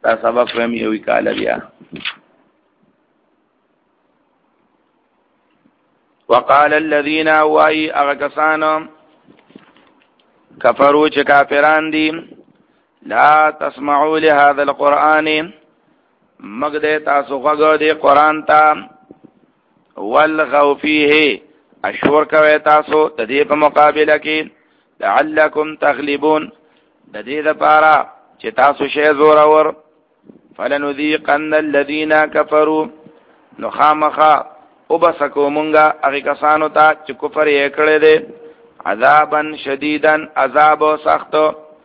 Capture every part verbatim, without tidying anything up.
دا سبق فهم یوی کال بیا. وقال الذين واي اغكسان كفروا چه کافران دي لا تسمعوا لهذا القرآن مگده تاسو غږ دی قرآن تا والغوا فيه اشور کوي تاسو د دې په مقابله کې لعلكم تغلبون د دې لپاره چې تاسو شی زور اور فلنذيقن الذين كفروا نخامخا وبسکو مونږه هغه کسانو ته چې کفر یې کړی دی عذابا شدیدا عذاب سخت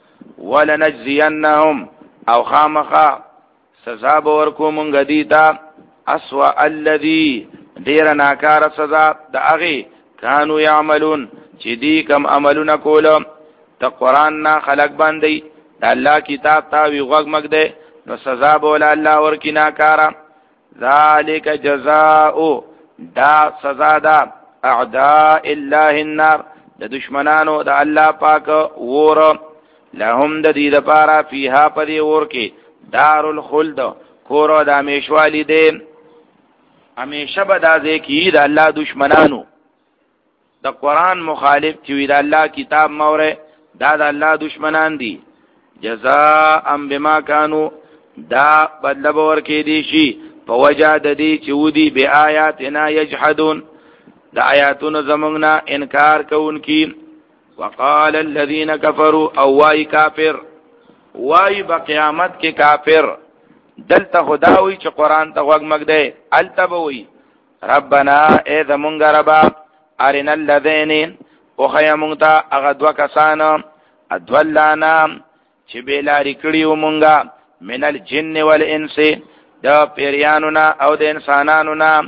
ولنجزينهم او خامخا سزا به ورکو مونږ دی ته اسوأ الذي ډیر ناکار سزا د هغه کانو یعملون چې دی کم عملونه کول ته قران نه خلق باندې د الله کتاب ته وی غوږ مګده نو سزا به ول الله ورکی ناکارا ذالک جزاء دا سزا دا اعداء الله النار د دشمنانو د الله پاک ور لهم د دې لپاره فيها پدې ور کې دار الخلد کور د همیشوالی دی همیشه به دا ځکه د الله دشمنانو د قران مخالف چې د الله کتاب موره دا د الله دشمنان دي جزاء بما كانوا دا بدل ور کې دي شي په وجه د دې چې ودي به آیاتنا یجحدون د آیاتونو زمونږه انکار کوونکی وقال الذين كفروا او واي کافر واي په قیامت کې کافر دلته خداوي چې قران ته وګ مګده التبوي ربنا اذ مونږ ربا ارنا الذين وخيمونتا اغدوا کسان ادولانا چې بیلاری کړیو مونږه من الجن والانس دا پیریانونا او د انسانانونا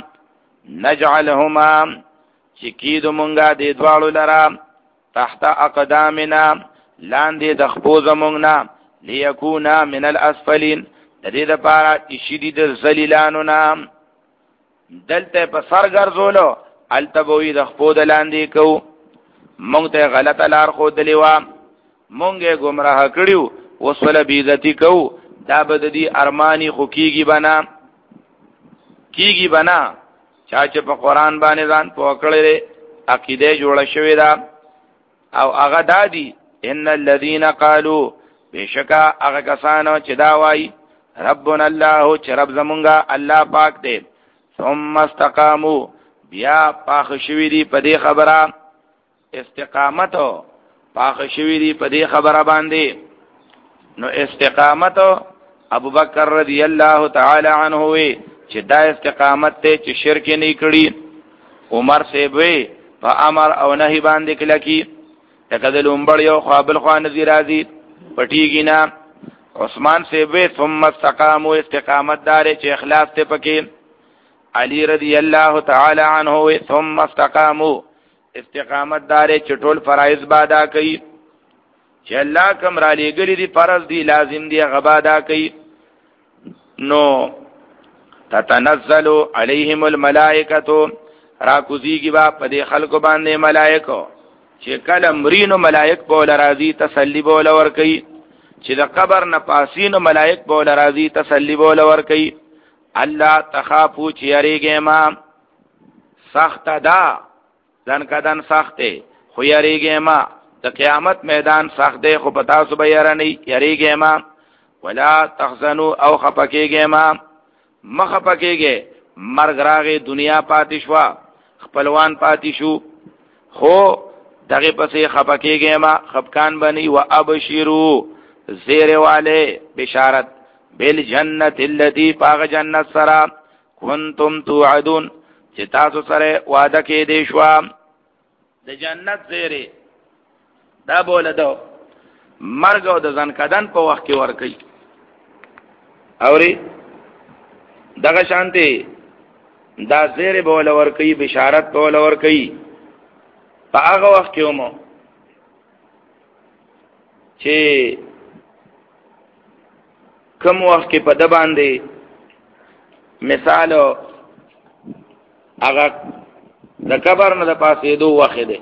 نجعلهما چې کیدو مونږه د دوالو لرا تحت اقدامنا لاندې د خپو زمونږنا ليكونا من الاسفلين د دې لپاره چې شدید ذلیلانونا دلته په سر ګرځولو التبوی د خپو د لاندې کو مونږ ته غلطه لار خو دلیوا مونږه گمراه کړیو وسوله بیزتی کو دا بد دی ارمانی خو کیږي بنا کیږي بنا چا چې په قران باندې ځان پوکړې عقیده جوړه شوې ده او هغه دادی ان الذين قالوا بشکا هغه کسانو چې دا وایي ربنا الله چې رب زمونږه الله پاک دی ثم استقاموا بیا پاخ شوی دی په دې خبره استقامت پاخ شوی دی په دې خبره باندې نو استقامت ابو بکر رضی الله تعالی عنہ وی چې دا استقامت ته چې شرک نه کړي عمر سی وی په امر او نهی باندې کلکی تکذل عمر یو قابل خوان نذیر ازي پټیږي نه عثمان سی وی ثم استقاموا استقامت دار چې اخلاص ته پکې علی رضی الله تعالی عنہ وی ثم استقاموا استقامت دار چې ټول فرایض بادا کوي چې الله کوم را لګری دي فرض دي لازم دي غبادا کوي نو تتنزل عليهم الملائکه را کوزیږي با په دې خلکو باندې ملائکه چې کله مرینو ملائک بول راضي تسلی بول ور کوي چې د قبر نه پاسینو ملائک بول راضي تسلی بول ور کوي الله تخافو چې یریږي ما سخت دا ځن کدن سخته خو یریږي ما د قیامت میدان سخت دی خو پتا سو به یارنی یریږي ما ولا تحزنوا او خپکیږي ما مخ پکیږي مرګ راغی دنیا پاتې شو خپلوان پاتې شو خو دغه پسې خپکیږي ما خپکان بني و ابشروا زیر والے بشارت بالجنت التي باغ جنت سرا کنتم توعدون چې تاسو سره وعده کې دي شو د جنت زیره دا بوله دو مرګ او د ځن کدن په وخت کې ور کوي اوري دغه شانتي دا زیره بوله ور کوي بشارت بوله ور کوي په هغه وخت کې ومو چې کوم وخت کې په د باندې مثال هغه د قبر نه د پاسې دوه وخت دی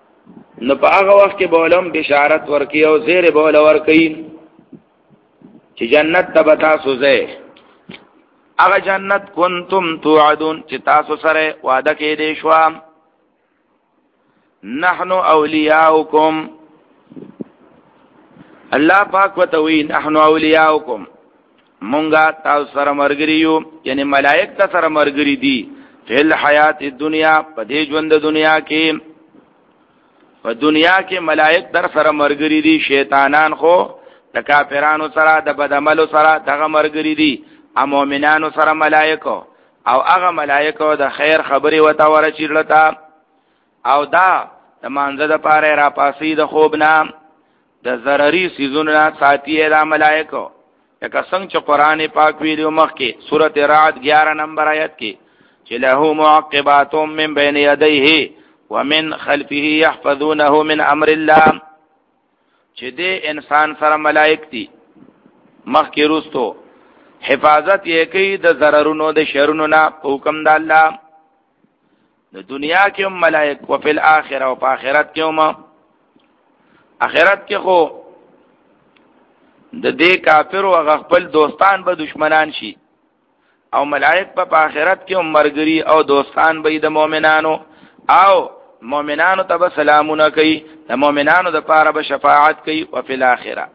نو په هغه وخت کې بولم بشارت ورکی او زیر بول ورکی چې جنت ته تاسو ځئ هغه جنت کنتم توعدون چې تاسو سره وعده کې دي شو نحنو اولیاؤکم الله پاک وتوی نحنو اولیاؤکم مونږه تاسو سره مرګری یو یعنی ملائک ته سره مرګری دي فل حیات الدنیا په دې ژوند د دنیا کې په دنیا کې ملائک در سره مرګری دي شیطانان خو د کافرانو سره د بدعملو سره دغه مرګری دي ا مؤمنانو سره ملائکه او هغه ملائکه د خیر خبري وته ورچیرلتا او دا د مانزه د پاره را پاسې د خوب نام د ضرری سيزونه ساتي د ملائکه لکه څنګه چې قران پاک ویلو مخ کې سورته رعد گیارہ نمبر آیت کې چې له معقبات من بین یدیه ومن خلفه يحفظونه من امر الله چې دې انسان سره ملائک دي مخ کې روستو حفاظت یې کوي د ضررونو د شرونو نه حکم د الله د دنیا کې هم ملائک او په آخرت او په آخرت کې هم آخرت کې خو د دې کافر او خپل دوستان به دشمنان شي او ملائک په آخرت کې هم مرګري او دوستان به د مؤمنانو او مؤمنانو ته سلامونه کوي د مؤمنانو د پاره به شفاعت کوي او په آخرت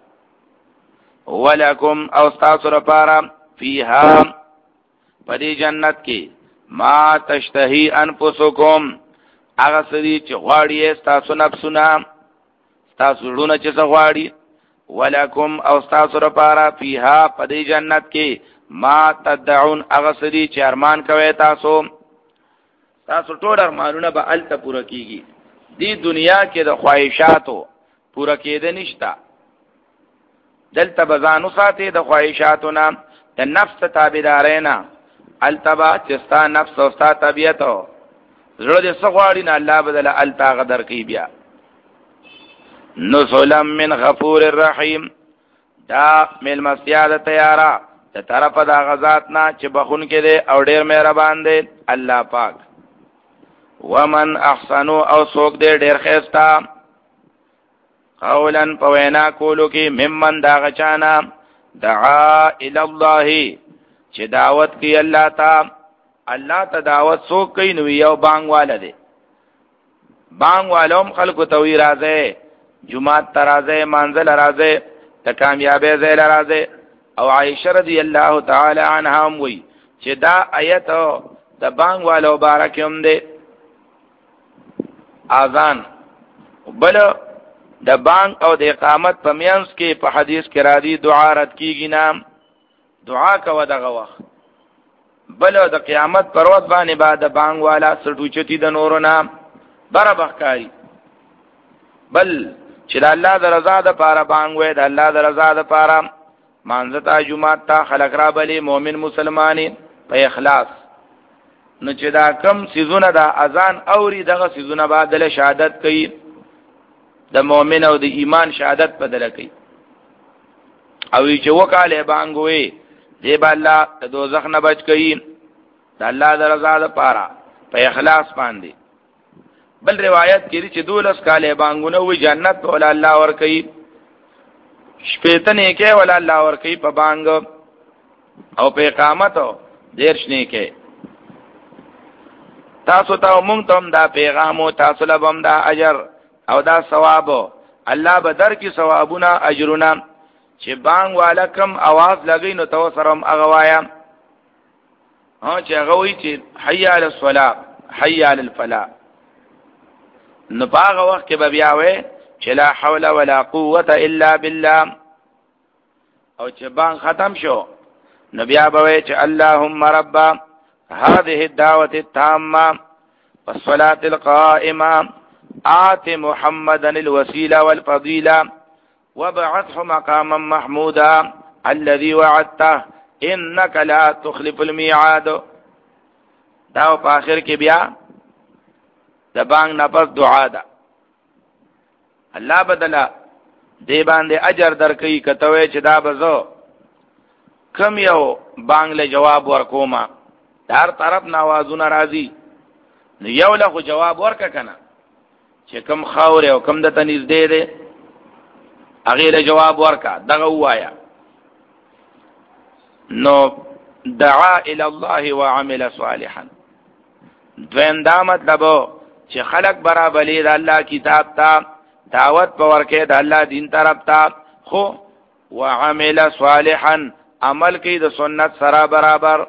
ولکم او تاسو لپاره فیها پدې جنت کې ما تشتهی انفسکم هغه سړي چې غواړي تاسو نفسونه تاسو ورونه چې غواړي ولکم او تاسو لپاره فیها پدې جنت کې ما تدعون هغه سړي چې ارمان کوي تاسو تاسو ټول ارمانونه به الته پوره کیږي دی دنیا کې د خواهشاتو پوره کېده نشتا دلته بزانو ساتي د خواهشاتو نه د نفس تابعدارینا التبا چستا نفس او ستا طبیعت زړه دې سغواړي نه الله بدل التا غدر کوي بیا نزلا من غفور الرحیم دا مل مسیاده تیارا د طرف د غزاد نه چې بخون کې دي او ډیر مهربان دی الله پاک ومن احسنو او سوک دې ډیر خيستا قولا پوینا کولو کې ممن دا غچانا دعا الى الله چې دعوت کوي الله تا الله ته دعوت سو کوي نو یو بانګ والده بانګ والوم خلق توي راځي جمعه ترازه منزل راځي ته کامیابې زې راځي او عائشه رضی الله تعالی عنها وی چې دا آیت د بانګ والو بارکهم دې اذان بل د بانګ او د اقامت په میانس کې په حدیث کې را دي دعا رد کیږي نام دعا کوه دغه وخت بل د قیامت پر ورځ باندې بعد بانګ والا سټوچتی د نورو نام بره بخکاری بل چې د الله د رضا د پاره بانګ وې د الله د رضا د پاره مانځتا جمعه تا خلق را بلی مؤمن مسلمانی په اخلاص نو چې دا کم سيزونه د اذان اوري دغه سيزونه بعد شهادت کوي د مؤمن او د ایمان شهادت بدل کوي او چې وکاله بانګوي دی با الله د دوزخ نه بچ کوي د الله د رضا لپاره په اخلاص باندې بل روایت کې چې دولس کاله بانګونه وي جنت ول الله ور کوي شپېتنه کې ول الله ور کوي په بانګ او په اقامت دیرشنه کې تاسو ته مونږ ته دا پیغام او تاسو لبم دا اجر او دا ثواب الله به در کې ثوابونه اجرونه چې بانګ والکم आवाज لګی نو تو سرم اغوایا ها چې غوي چې حي علی الصلاه حي علی الفلاح نو باغ وخت کې به بیا وې چې لا حول ولا قوه الا بالله او چې بانګ ختم شو نو بیا به وې چې اللهم رب هذه الدعوه التامه والصلاه القائمه آت محمدا الوسيله والفضيله وبعثه مقاما محمودا الذي وعدته انك لا تخلف الميعاد دا په اخر کې بیا د بانګ نه پس دعا ده الله بدلا دی باندې اجر درکې کتوې چې دا بزو کم یو بانګ له جواب ورکوما هر طرف نوازونه راځي نو یو له جواب ورک کنه چې کم خاور او کم د تنیز دی دی هغه له جواب ورکا دغه وایا نو دعا الى الله وعمل صالحا. دویم دا مطلب چې خلق برابرلی د الله کتاب ته دعوت په ورکه د الله دین طرف ته، خو وعمل صالحا عمل کوي د سنت سره برابر،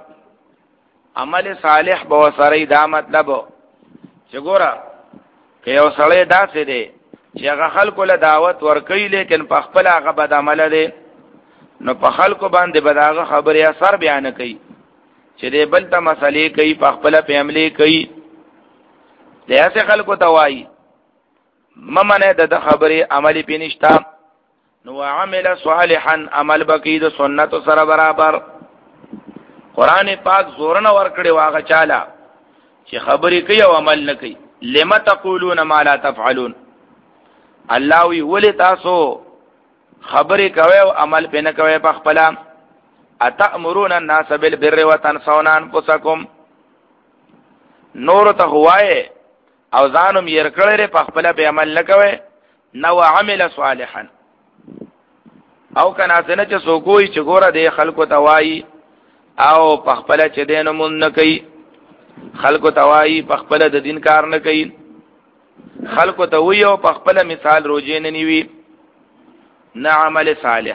عمل صالح به وسره. دا مطلب چې ګوره که یو سړی داسې دی چې هغه خلکو له دعوت ورکوي لیکن په خپل هغه بد عمله دی، نو په خلکو باندې به د هغه خبرې اثر بیان کوي چې دی بل ته مسلې کوي، په خپله پې حملې کوي. داسې خلکو ته وایي مه منئ د ده خبرې عملې پې نشته. نو وعمل صالحا عمل به کوي د سنتو سره برابر. قرآن پاک زورنه ورکړې و هغه چاله چې خبرې کوي او عمل نه کوي. لم تقولون ما لا تفعلون. الله وی ولې تاسو خبرې کوي او عمل پې نه کوي په خپله؟ اتأمرون الناس بالبر وتنسون انفسکم. نور ته هوایې او ځانم ير کړی په خپله به عمل نه کوي. نو عمل صالحا او کنا څنګه چې څوک وایي چې ګوره دې خلکو ته وایي او په خپله چې دی نه مونږ نه کوي، خلکو ته وایي په خپله د دین کار نه کوي، خلکو ته وایي او په خپله مثال روجې نه نیوي، نه عمل صالح.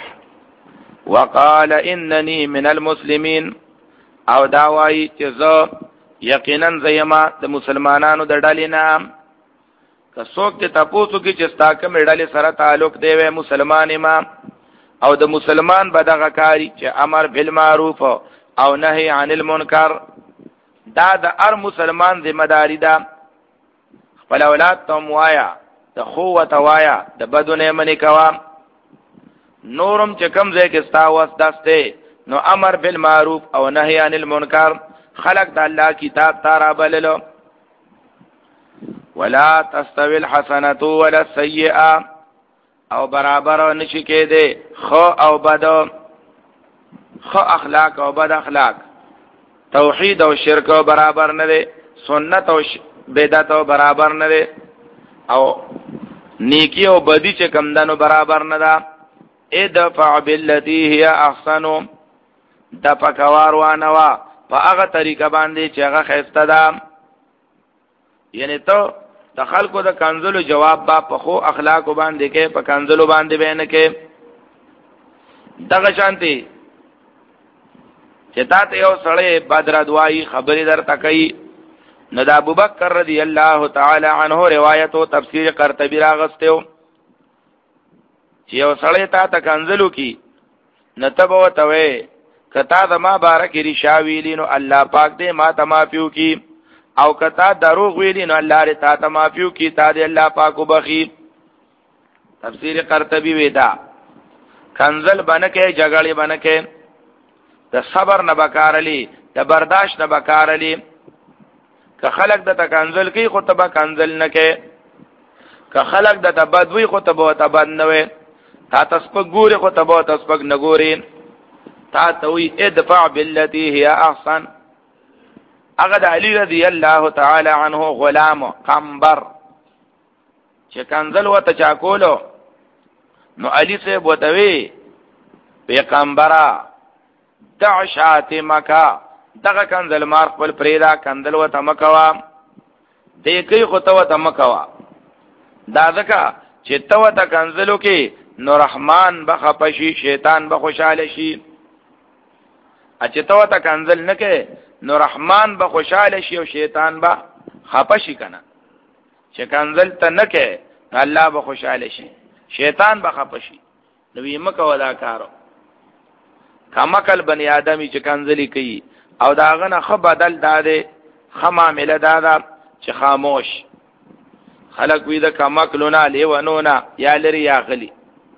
وقال انني من المسلمين او دا وایي چې زه یقینا زیما د مسلمانانو د ډلې نه. که څوک ته تاسو کې چې ستا کوم ډلې سره تعلق دی وې مسلمان ما او د مسلمان به دغه کاری چې امر بالمعروف او نهي عن المنکر، دا د هر مسلمان ذمہ داری ده. خپل اولاد ته وایا د خو وته وایا د بدو نه منې کوا. نورم چې کوم ځای کې ستا وس دسته نو امر بالمعروف او نهي عن المنکر خلق د الله کتاب تارا بللو. ولا تستوي الحسنه ولا السيئه او برابر نشي کېده خو او بد، خو اخلاق او بد اخلاق، توحید او شرک برابر نه دي، سنت او بدعت برابر نه دي، او نیکی او بدی چې کم دنو برابر نه ده. ادفع بالتي هي احسن، د پکوار وانوا په هغه طریقه باندې چې هغه خسته ده. یعنی ته د خلکو د کنزلو جواب با په خو اخلاق باندې کې، په کنزلو باندې بیان کې. دغه شانتي چې تاسو یو سړی بدر دعای خبرې درته کوي، نو د ابوبکر رضی الله تعالی عنہ روایت او تفسیر قرطبی راغستو چې یو سړی تاسو کنزلو کی نتبه وتوي کتا د ما بارک ریشا ویلی نو الله پاک دې ما تمافیو کی، او کتا دروغ ویلی نو الله دې تا تمافیو کی، تا دې الله پاک وبخي. تفسیر قرطبی ودا کنزل بنکه جګړې بنکه، د صبر نه بکارلی، د برداشت نه بکارلی. که خلق د تکنزل کی خو تبا کنزل نه کې، که خلق د تبدوی خو تبا تبد نه وي، تا تسپک ګوري خو تبا تسپک نه ګوري. تا توي ادفع بالتي هي احسن. هغه د علی رضی الله تعالی عنہ غلام قنبر چې کنزل وته چا کولو، نو علی سے بوتوي پیغمبره دع شاتمکا، دغه کنزل مار خپل پریدا کنزل وته مکوا، دې کوي خو ته وته مکوا. دا ځکه چې ته وته کنزلو کې نو رحمان بخپشي، شیطان بخوشاله شي. اچ ته وته کنزل نه کې نو رحمان بخوشاله شي او شیطان به خپشي کنه. چې کنزل ته نه کې الله بخوشاله شي، شیطان بخپشي. نو یې مکو دا کارو. کمکل بنی آدمی چې کنزلی کوي او داغه نه خو بدل داده، خما مل دادا چې خاموش. خلق وی د کمکلونه لیونونه یا لري یا غلی،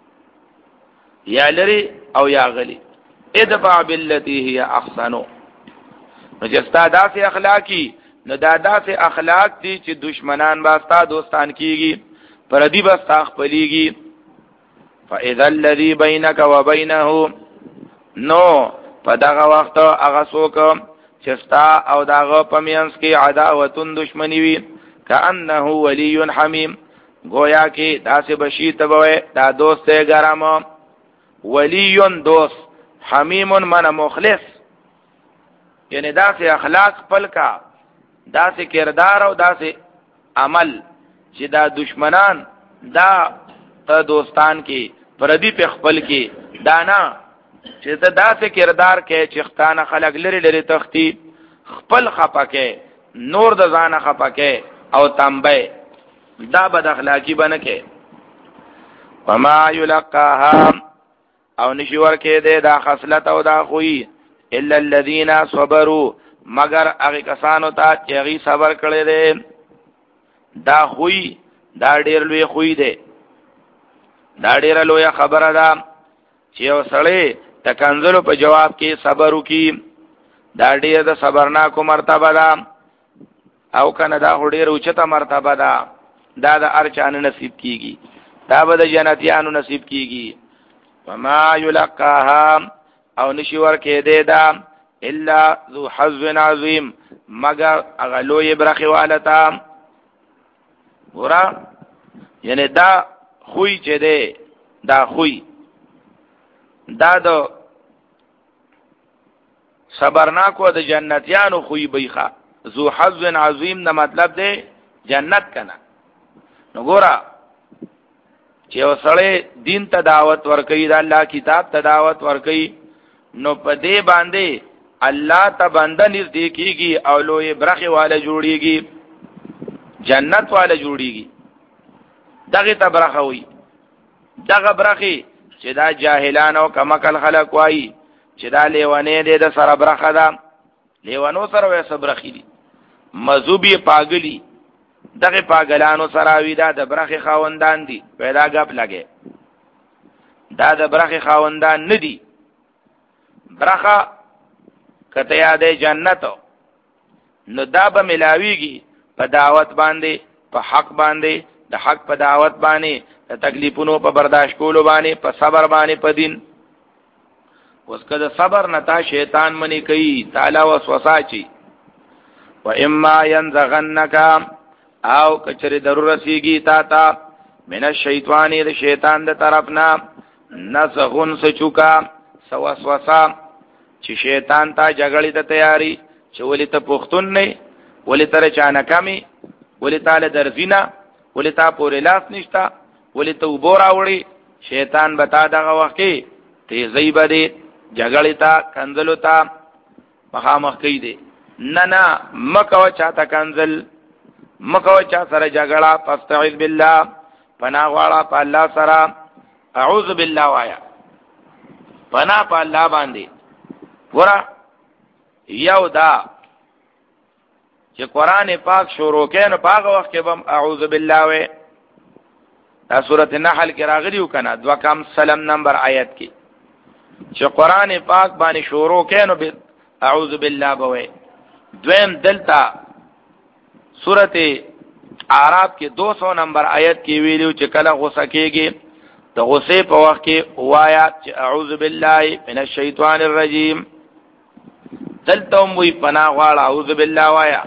یا لري او یا غلی. ادفع بالتي هي احسن. نو چې ستا داسې اخلاقی، نو دا داسې اخلاق دي چې دشمنان با ستا دوستان کیږي، پردی با ستا خپلیږي. فاذا الذي بينك وبينه، نو په دغه وخت هغه څوک چې ستا او دغه پمینس کې عداوتون دشمنی وي، کأنه ولی حمیم، گویا کې داسې بشی ته وای دا دوست ګرام. ولی دوست حمیم من مخلص، یعنی دا سه اخلاق خپل کا، دا سه کردار او دا سه عمل چې دا دشمنان دا ته دوستان کې پردی په خپل کې دانا چې ته دا سه کردار کې چې ختانه خلق لري لري تختی خپل خپکه نور د ځانه خپکه او تنبه دا بد اخلاقی بنکه. وما یلقاها او نشور کې ده دا خصلت او دا خوې الا الذين صبروا مگر هغه کسانو ته چې هغه صبر کړي دي. دا خوې دا ډېر لوی خوې ده، دا ډېر لوی خبره ده چې یو سړی تکنزلو په جواب کې صبر وکي، دا ډېر د صبرناکو مرتبه ده او کنه دا ډېر اوچته مرتبه ده. دا د ارچانه نصیب کیږي، دا به د جنتیانو نصیب کیږي. وما یلقاها او نشي ورکه دی دا الا ذو حظ عظیم مگر اغلوی برخی والتا. ورا یعنی دا خوی چه دی دا خوی دا دا صبرناکو د جنتیانو خوی بیخا. ذو حظ عظیم دا مطلب دی جنت کنا. نو گورا چې وسړی دین ته دعوت ورکوي، د الله کتاب ته دعوت ورکوي، نو په دې باندې الله ته بنده نږدې کیږي او لوی برخي والا جوړیږي، جنت والا جوړیږي. دغه ته برخه وي، دغه برخي چې دا جاهلان او کمکل خلق وایي چې دا لیوانې دې د سره برخه ده، لیوانو سره وې صبرخي دي مذوبي پاگلی، دغه پاگلانو سراوی دا د برخي خاوندان دي. پیدا غپ لګي دا د برخي خاوندان ندي. برخه کته یادې جنت نو دا به ملاویږي په دعوت باندې، په حق باندې، د حق په دعوت باندې، د تکلیفونو په برداشت کولو باندې، په صبر باندې، په دین. اوس کده صبر نتا شیطان منی کوي تعالی وسوسه چی. و اما ينزغنک او کچری ضرورت سیږي تا تا من الشیطان د شیطان د طرفنا نزغن سچوکا سوسوسه چې شیطان تا جګړې ته تیاری چې ولې ته پختون نه، ولې تر چانه کمی، ولې تعالی درزینا، ولې تا پورې لاس نشتا، ولې ته وبورا وړي. شیطان بتا دغه وخت کې تیزی بده جګړې تا کنزلو تا مخامخ کوي دي. نه نه مکو چاته کنزل، مکو چا سره جګړه. فاستعذ بالله پناه غواړه په الله سره. اعوذ بالله وایا پناه په الله باندې. ورا یو دا چې قران پاک شروع کین په هغه وخت کې بم اعوذ بالله وې. دا سورته نحل کې راغلیو کنه دوا کم سلام نمبر آیت کې چې قران پاک باندې شروع کین به اعوذ بالله بوي. دویم دلتا سورته اعراف کې دو سو نمبر آیت کې ویلو چې کله غوسه کېږي د غوسه په وخت کې وایا چې اعوذ بالله من الشیطان الرجیم. دلته موي پناه غواړه اعوذ بالله وایا،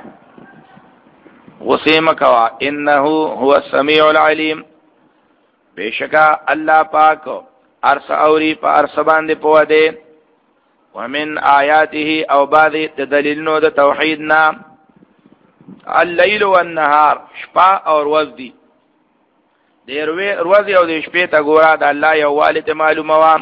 غوسه مکوا. انه هو السميع العليم بشکا الله پاک ارس اوري په ارس باندې پوه دی. ومن آیاته او بعض دلیلونو د توحیدنا الليل والنهار شپه او ورځ دي. د ورځ او د شپې ته ګوره د الله یو والد معلومه وا.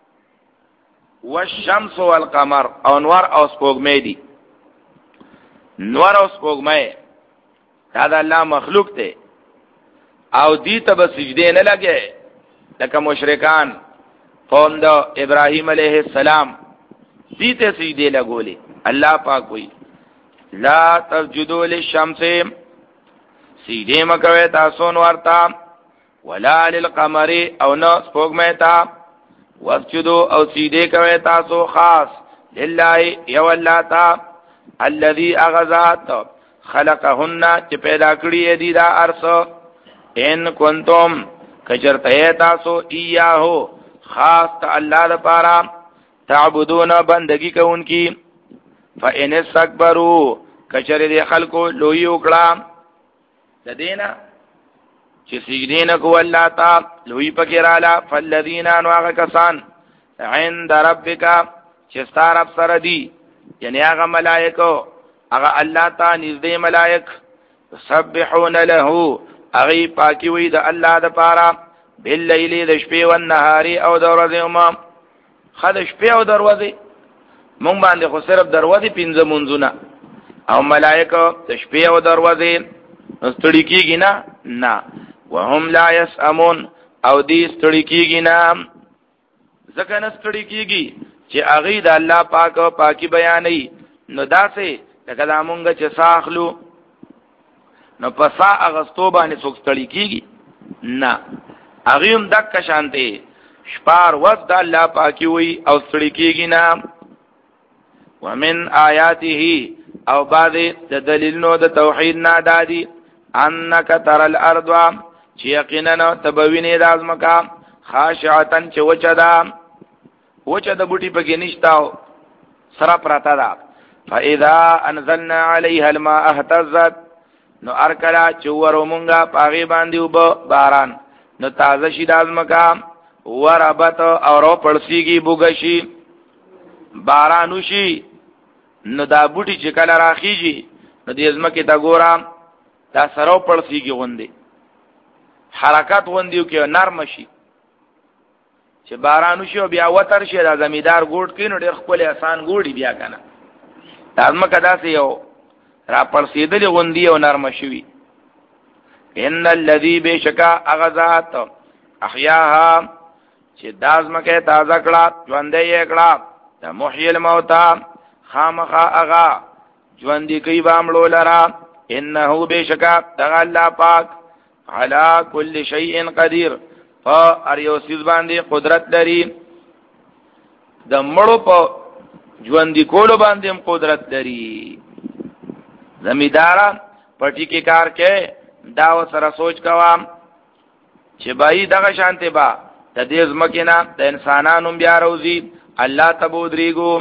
والشمس والقمر او نور او سپوږمۍ دي. نور او سپوږمۍ دا د الله مخلوق دی او دی ته به سجده نه لګي لکه مشرکان قوم د ابراهیم علیه السلام دی ته سجده لګولې. الله پاک وایي لا تسجدوا للشمس سجده مکوي تاسو نور ته ولا للقمر او نو سپوږمۍ ته. واسجدوا او سجده کوي تاسو خاص لله یو الله تا الذي اغذات خلقهن چې پیدا کړی دی دا ارس. ان کنتم کچرته تاسو ایاهو خاص ته الله لپاره تعبدون بندگی کوونکی. فإن استكبروا کچره دی خلقو لوی وکړه د دینا چې سجدین کو الله تا لوی پکې رااله. فالذین انواغ کسان عند ربک چې ستاره رب سره دي، یعنی هغه ملائکه هغه الله ته نږدې ملائک سبحون له هغه پاکي وي د الله د پاره باللیل د شپې او نهار او د ورځې هم خد شپې او د ورځې مونږ باندې خو صرف د ورځې پنځه منځونه او ملائکه د شپې او د ورځې ستړي کیږي نه نه وهم لا يسأمون او دې ستړي کیږي نه ځکه نه ستړي کیږي چې هغه د الله پاک او پاکي بیانې نو داسې لکه دا مونږ چې ساخلو نو پسا اغستو باندې څوک ستړي کیږي نه هغه هم دک شانته شپار وخت د الله پاکي وي او ستړي کیږي نه ومن آیاته او بعد د دلیلونو د توحید نه دادي انک تر الارض چې یقینا تبوینه د ازمکا خاشعتن چې وچدا وچه د بوټي پکې نشتاو سره پراته ده فاذا انزلنا عليها الماء اهتزت نو ارکلا چې ورمونګه پاغي باندې وب باران نو تازه شي د ازمکا وربت او رو پړسیږي بوګشي بارانو شي نو دا بوټي چې کله راخیږي نو د ازمکه تا ګورم دا سره پړسیږي غوندي حرکت غوندي کې نرم شي چې بارانو شي او بیا وتر شي دا زمیدار ګوټ کینو ډېر خپل آسان ګوډي بیا کنه دازمه کدا سي یو را پړسیدل غوندي او نرم شوی ان الذي بشکا اغذات احیاها چې دازمه کې تازه کړه ژوندې یې کړه د محیی الموتى خامخا اغا ژوندې کوي بامړو لرا انه بشکا دغه الله پاک علی کل شیء قدیر ا اریو سیز باندې قدرت لري د مړو په ژوند کولو باندې هم قدرت لري زمیدارا پټی کې کار کې دا سره سوچ کوم چې بای دغه شانته با د دې ځمکینا د انسانانو بیا روزي الله تبودریګو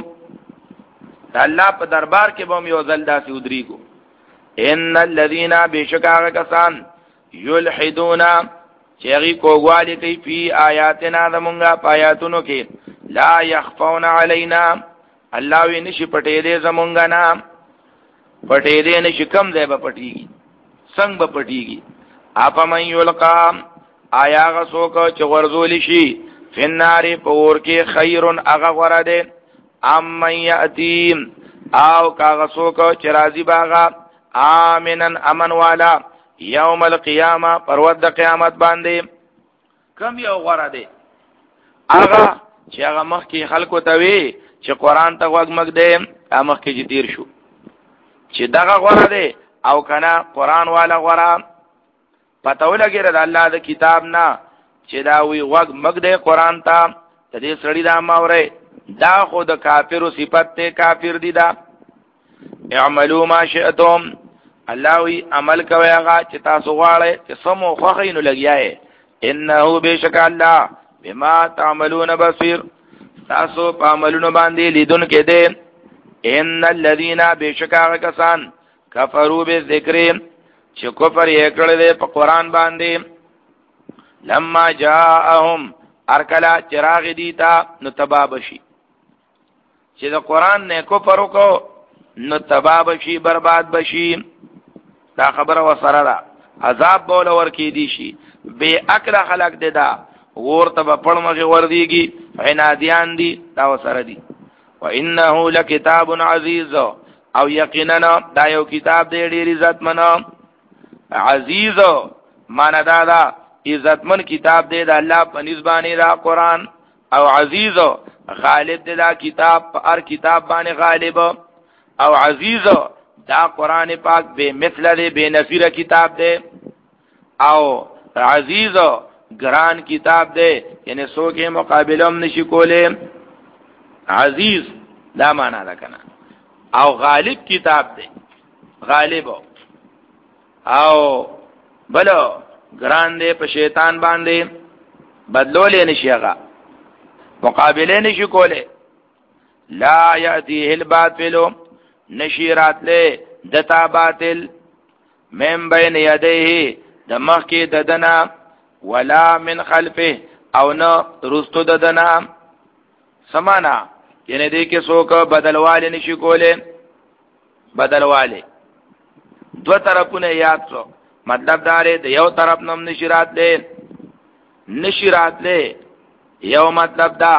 الله په دربار کې به یو ځل داسې ودریګو ان الذين بشکا کسان یلحدون چیغی کوگوالی کئی فی آیاتنا زمونگا پایاتونو کی لا یخفون علینا اللہ وی نشی پٹے دے زمونگا نا پٹے دے نشی کم دے با پٹی گی سنگ با پٹی گی آپا من یلقا آیا غسوکا چغرزولی شی فی الناری پور کی خیرن اغا غردے ام من یأتیم آو کا غسوکا چرازی باغا آمنن امن والا یوم القیامه پرود د قیامت باندې کم یو غره دی هغه چې هغه مخ کې خلکو ته وی چې قران ته وګ مګ دی مخ کې چې تیر شو چې دغه غره دی او کنه قران والا غره پته ولګره د الله د کتاب نه چې دا وی وګ مګ دی قران ته د دې سړی دا ماوره دا خو د کافرو صفت ته کافر دی دا اعملوا ما شئتم الله وی عمل کوي هغه چې تاسو غواړئ چې سمو خوښینو لګیاي انه بشک الله بما تعملون بصير تاسو په عملونو باندې لیدون کې دي ان الذين بشک هغه کسان کفروا بالذکر چې کفر یې کړل دي په قران باندې لما جاءهم ارکلا چراغ دیتا نو تبابشي چې د قران نه کفر وکړو نو تبابشي برباد بشي دا خبره وسره ده عذاب بول ور کې دي شي بے عقل خلق دي دا ورته په پړمغه ور ديږي عنادیان دي دا وسره دي وانه لکتاب عزیز او یقینا دا یو کتاب دی ډیر عزت منو عزیز معنا دا دا عزتمن کتاب دی د الله په نسبانه دا قران او عزیز غالب دی دا کتاب په هر کتاب باندې غالب او عزیز دا قران پاک بے مثل دی بے نظیر کتاب دی او عزیز گران کتاب دی یعنی سو کې مقابله هم نشي کوله عزیز دا معنا ده کنه او غالب کتاب دی غالب او بلو گران دی په شیطان باندې بدلولې نشي هغه مقابله نشي کوله لا یاتیه الباطل نشیرات له دتا باطل من بین یدیه د مخ کې ددنا ولا من خلفه او نه رستو ددنا سمانا یعنی دې کې څوک بدلواله نشي کوله بدلواله دو طرفونه یاد شو مطلب دا دی د یو طرف نم نشرات له نشرات له یو مطلب دا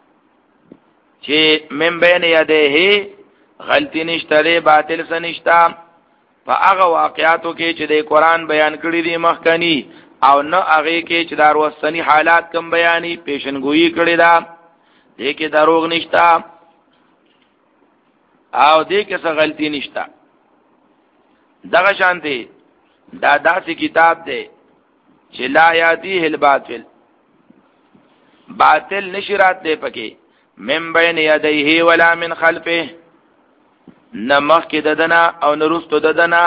چې من بین یده غلطی نشته دی باطل څه نشته په هغه واقعاتو کې چې د قرآن بیان کړی دی مخکنی او نه هغه کې چې دار وسنی حالات کم بیانی پیشنګوئی کړی دا دې کې دروغ نشته او دې کې څه غلطی نشته دغه شانتي دا داسې کتاب دی چې لا یاتیه الباطل باطل نشرات دی پکې من بین یدیه ولا من خلفه نمخ کې ددنا او نرستو ددنا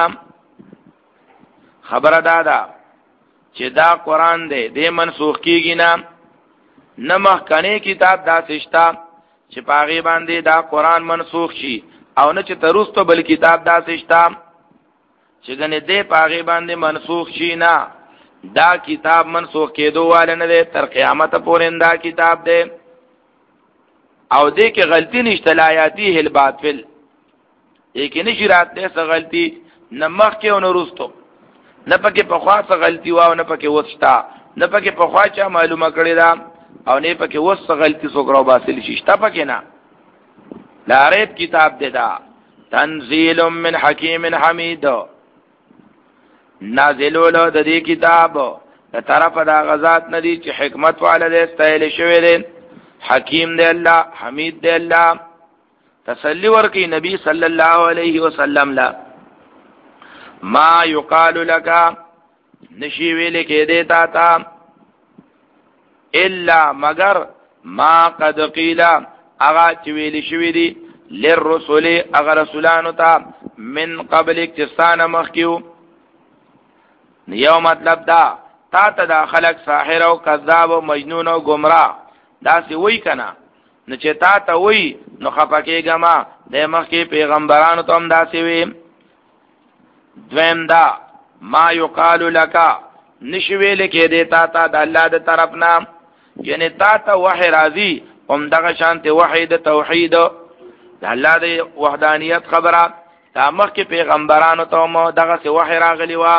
خبره دادا چې دا قران دی د منسوخ کیږي نه نمخ کنه کتاب دا سشتا چې پاغي باندې دا قران منسوخ شي او نه چې ترستو بل کتاب دا سشتا چې ګنې دې پاغي باندې منسوخ شي نه دا کتاب منسوخ کېدو والے نه دی تر قیامت پورې دا کتاب دی او دې کې غلطی نشته لا یاتیه الباطل یکی نشی رات دې څه غلطی نمخ کې او نرستو نه پکې په خوا څه غلطی واو نه پکې وستا نه پکې په خوا چا معلومه کړی دا او نه پکې وس څه غلطی سوګرو باسل شي شتا پکې نه لا ریب کتاب دې دا تنزیل من حکیم حمید نازلول د دې کتاب د طرف دا غزاد ندی چې حکمت والده استایل شوی دی حکیم دی الله حمید دی الله تسلی ورکی نبی صلی الله علیه وسلم لا ما یقال لك نشی ویل کې دیتا تا الا مگر ما قد قیل اغا چې ویل شوی دی للرسل اغا رسولانو ته من قبل اکتسان مخکیو یو مطلب دا تا ته دا خلق ساحر او کذاب او مجنون او گمراه دا سی وای کنا نو چې تا ته وای نو خپکیګه ما د مخکې پیغمبرانو ته هم دا سی وی دویم دا ما یقال لك نشوی لکه دیتا تا د الله د طرف نه یعنی تا ته وحی راځي هم دغه شانته وحی د توحید د الله د وحدانیت خبره تا مخکې پیغمبرانو ته هم دغه سی وحی راغلی و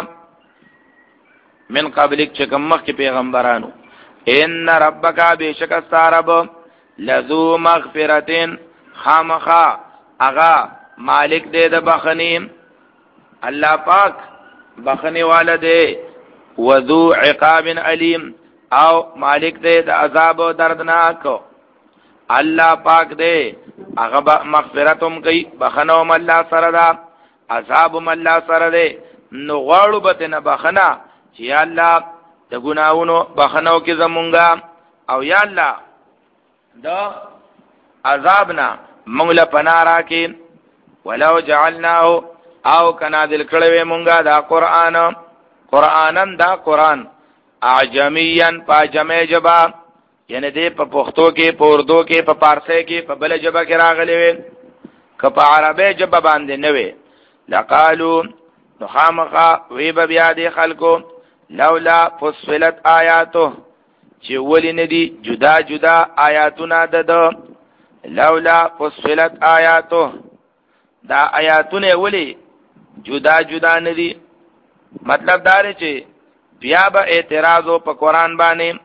من قبلک چې کوم مخکې پیغمبرانو ان ربک بشک استرب لذو مغفرتين خامخا اغا مالک دې د بخنیم الله پاک بخنی والده وذو عقاب علیم او مالک دې د عذاب دردناک الله پاک دې هغه مغفرتوم کوي بخنوم الله سره دا عذابم الله سره دې نو غواړو به نه بخنا چې یا الله د ګناونو بخنو کې زمونږه او یا الله دا عذابنا مونږ له پناه راکې ولو جعلناه او کنا دل کړه مونږه دا قران قرانن دا قران اعجميا پاجمه جبا یعنی دې په پښتو کې په اردو کې په پارسی کې په بل جبا کې راغلي وي که په عربی جبا باندې نه وي لقالو نو خامخا وی به بیا دې خلکو لولا فصلت آیاته چې ولی ندی جدا جدا آیاتونه ده لولا فصلت آیاته دا آیاتونه ولی جدا جدا ندی مطلب دا دی چې بیا به اعتراض په قران باندې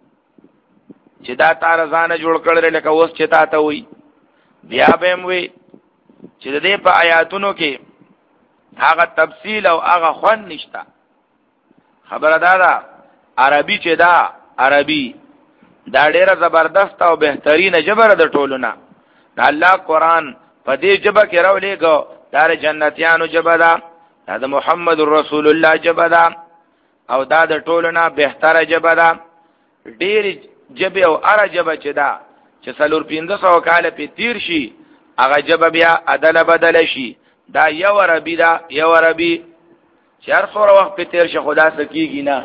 چې دا تار ځانه جوړ کړل لکه اوس چې تا ته وي بیا به موي چې دې په آیاتونو کې هغه تفصیل او هغه خوان نشته خبره دا ده عربي چې دا عربي دا ډیره زبردست او بهترینه جبر د ټولونه دا الله قران په دې جبه کې راولېګو دا جنتیانو جبه ده دا د محمد رسول الله جبه ده او دا د ټولونه بهتره جبه ده ډیر جبه او اره جبه چې دا چې څلور پنځه سوه کاله په تیر شي هغه جبه بیا عدل بدل شي دا یو عربي دا یو عربي چې هر څوره وخت په تیر شي خدا سکیږي نه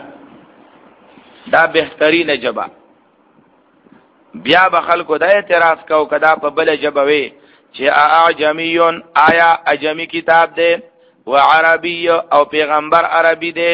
دا بهترینه جبه بیا به خلکو دا اعتراض کو کدا په بل جبه وي چې اعجمیون آیا اجمی کتاب دی و عربی او پیغمبر عربی دی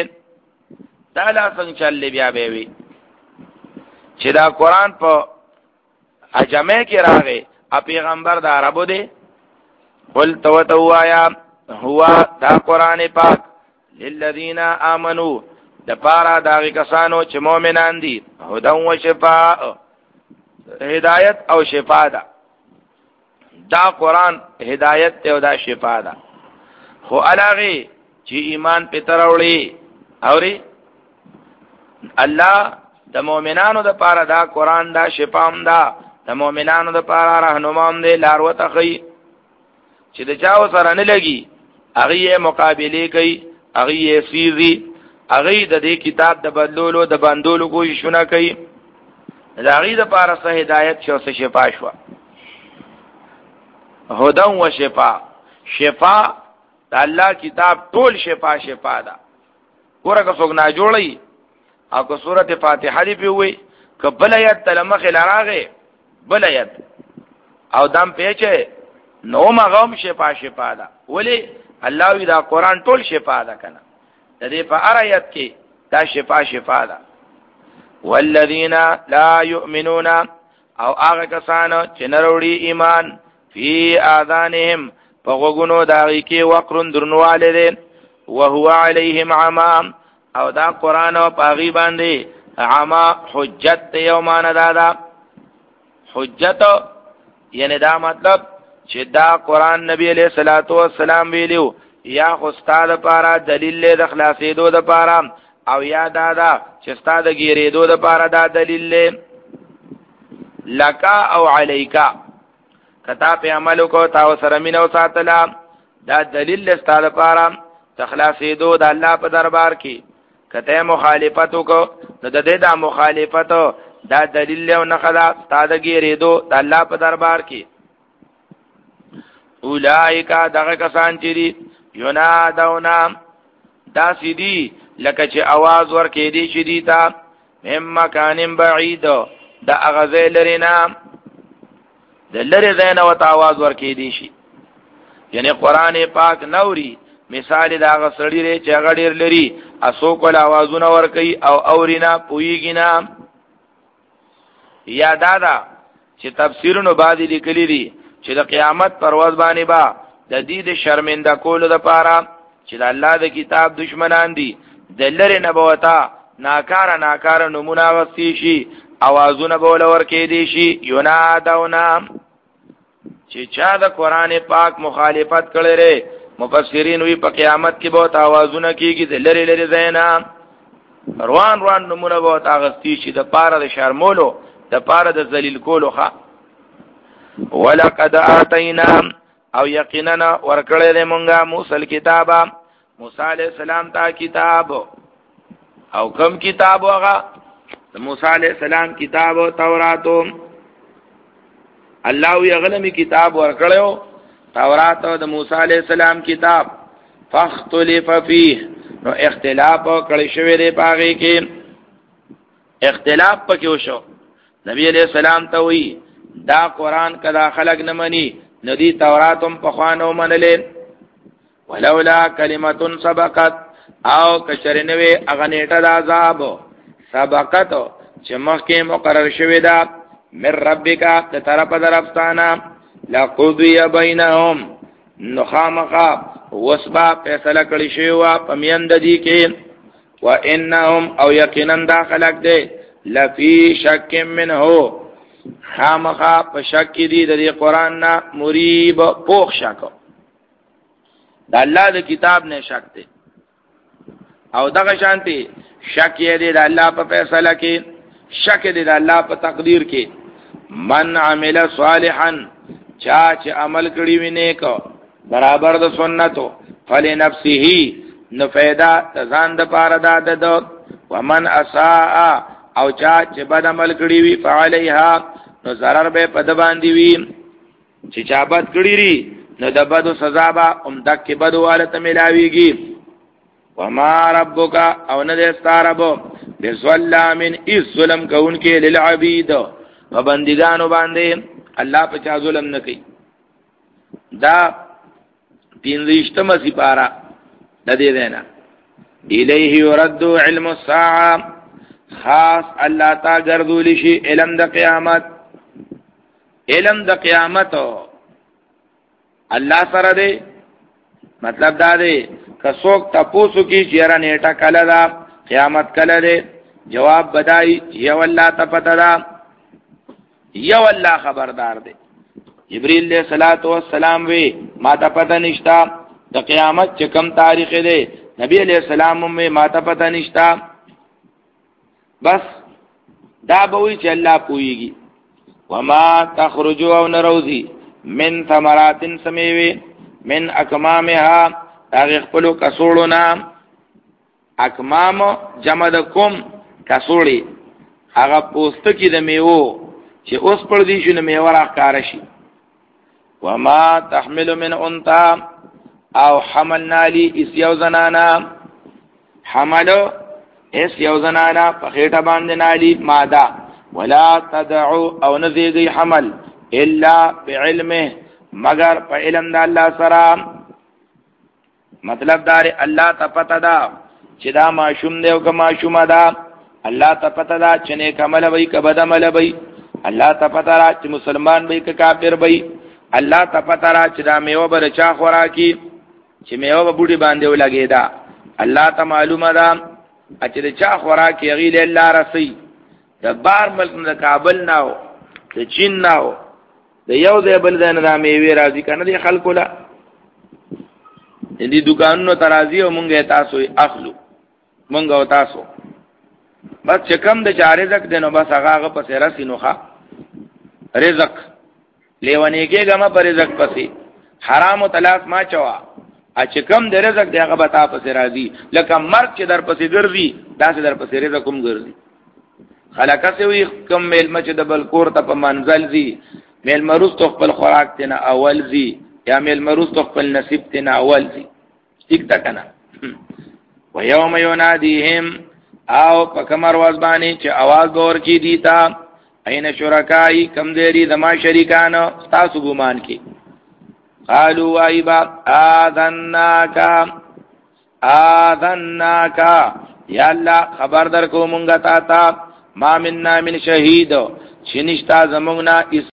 دا لا څنګه چل بیا به وي چې دا قران په اجمع کې راغې ا پیغمبر د عربو دی قل تو توایا هو دا قران پاک للذین آمنو د پارا داغی کسانو چې مؤمنان دي هدى و شفاء هدایت او شفاء دا دا قران هدایت ته او دا شفاء دا خو علاغه چې ایمان په تروړي اوري الله د مؤمنانو د پاره دا قران دا شفام دا د مؤمنانو د پاره راهنمام دی لار وته خي چې د چاو سره نه لګي هغه مقابله کوي هغه فیزي هغه د دې کتاب د بدلولو د باندولو کوی شونه کوي دا هغه د پاره سه هدایت شو سه شفا شو هدى و شفاء شفاء د الله کتاب ټول شفا شفا ده ورګه څنګه نه جوړي او که سورته فاتحه دی پیوي کبل یت تلمخ لراغه بل یت او دم پیچه نو مغم شفا شفا ده ولی الله وی دا قران ټول شفا ده کنه د دې په آیت کې دا شفا شفا ده والذین لا یؤمنون او هغه کسان چې نروړي ایمان فی اذانهم فغونو داغی کې وقرن درنواله ده وهو علیهم عمام او دا قران او پاغي باندې عما حجت یومان دادا حجت یعنی دا مطلب چې دا قران نبی علیہ الصلوۃ والسلام ویلو یا خو استاد پارا دلیل له د خلاصېدو د پارا او یا دادا چې استاد ګیرېدو د پارا دا دلیل له لکا او علیکا کتا په عملو کو تا سره مينو ساتلا دا دلیل له استاد پارا تخلاصېدو د الله په دربار کې کته مخالفت کو نو د دې د مخالفت دا دلیل له نه خلا استاد ګیرېدو د الله په دربار کې اولائکا دغه کسان چې دي ینادونا دا سیدی لکه چې आवाज ورکې دي چې دي تا هم مکان بعید دا اغازه لرینا د لری زین او आवाज ورکې دي شي یعنی قران پاک نوري مثال دا غسړی ری چې غډیر لري اسو کول आवाजونه ورکې او اورینا پویګینا یا دادا چې تفسیرونو باندې لیکلي دي چې د قیامت پرواز باندې با د دې د شرمنده کولو لپاره چې د الله د کتاب دشمنان دي د لری نبوتا ناکار ناکار نمونه وسی شي اوازونه بول ورکې دي شي ینادونا چې چا د قران پاک مخالفت کړي ره مفسرین وی په قیامت کې به اوازونه کیږي د لری لری زینا روان روان نمونه به تاغستی شي د پاره د شرمولو د پاره د ذلیل کولو ښا ولقد اتینا او یقینا ورکړې دې مونږه موسی کتابه موسی علیہ السلام ته کتاب او کوم کتاب هغه موسی علیہ السلام کتاب او تورات الله یې غلمي کتاب ورکړیو تورات او د موسی علیہ السلام کتاب فاختلف فيه نو اختلاف کړی شوی دی پاږي کې اختلاف پکې وشو نبی علیہ السلام ته وی دا قران کدا خلق نه مني ندی توراتم په خوانو منلې ولولا کلمه سبقت او کشرنوي اغنیټه د عذاب سبقت چې مخکې مقرر شوی دا من ربک ته طرف درفتانا لقضی بینهم نخامخا وسبا فیصله کړی شوی وا پمیند دي کې وانهم او یقینا دا خلق دی لفی شک منه خامخا په شک دی د قرآن نه مریب پوخ شک د الله د کتاب نه شک دی او دغه شانتي شک یې دی د الله په فیصله کې شک دی د الله په تقدیر کې من عمل صالحا چا چې عمل کړی وي نیک برابر د سنتو فلنفسه نو فایدا ځان د پاره ده د ومن اساء او چا چې بد عمل کړی وي فعليها نو zarar به پد باندې وي چې چا بد کړی ری نو د بدو سزا به هم دک بدو والته ملاويږي وما ربک او نه دې ستاربو بظلامن اذ ظلم کون کې للعبید وبندگانو باندې الله په چا ظلم نه کوي دا پینځشتمه سپارا د دې دینا الیه يرد علم الساعه خاص الله تا ګرځول شي علم د قیامت علم د قیامت الله سره دی. مطلب دا دی که څوک تاسو کې چیرې نیټه کله دا قیامت کله دی، جواب بدای یو الله ته پته ده، یو الله خبردار دی. جبرئیل علیہ الصلوۃ والسلام وی ما ته پته نشتا د قیامت چې کوم تاریخ دی، نبی علیہ السلام مې ما ته پته نشتا. بس دا به وی چې الله پويږي. وما تخرج او نروزی من ثمرات سمیوی من اکمامها تاغی خپلو کسوڑونا. اکمام جمع د کوم کسوڑی اغا پوستکی د میوو چې اوس پر دی شو میوه راښکاره شي. وما تحمل من انتا او حملنا لی اس یو زنانا، حملو اس یو زنانا پخیٹا باندنا لی مادا، ولا تدعو او نزیدی حمل الا بعلمه مگر په علم د الله سره. مطلب دار الله ته پته ده چې دا معشوم دی او که معشومه ده، الله ته پته ده چې نیک عمل وي که بد عمل وي، الله ته پته ده چې مسلمان وي که کافر وي، الله ته پته ده چې دا میوه به چا خوراکي، چې میوه به بوډي باندې ولګېده، الله ته معلومه ده چې د چا خوراکي هغې له الله رسي. د بار ملک نه د کابل نه و د چین نه و د یو ځای بل ځای نه دا میوې راځي که نه دی خلکو له دې دکانونو ته راځي او مونږ یې تاسو اخلو، مونږ او تاسو بس چې کم د چا رزق دی نو بس هغه هغه پسې رسي. نو ښه رزق لیونی کېږه مه په رزق پسې، حرامو تلاس ما چوه، چې کم د رزق دی هغه به تا پسې راځي. لکه مرګ چې در پسې ګرځي داسې در پسې رزق هم ګرځي. خلکه سې وي کم میلمه چې د بل کور ته په منزل ځي، میلمه وروستو خپل خوراک تی نه اول ځي، یا میلمه وروستو خپل نصیب تی نه اول ځي. ټیک ده که نه؟ ویوم ینادیهم او په کوم ورځ باندې چې اواز به ورکړي دوی ته این شرکای کم دی زما شریکان ستاسو ګمان کې. قالوا وایي به آذناکا آذناکا یا الله خبر در کو مونږ تا ته ما مننا من شهید چې نشتا زمونږ نه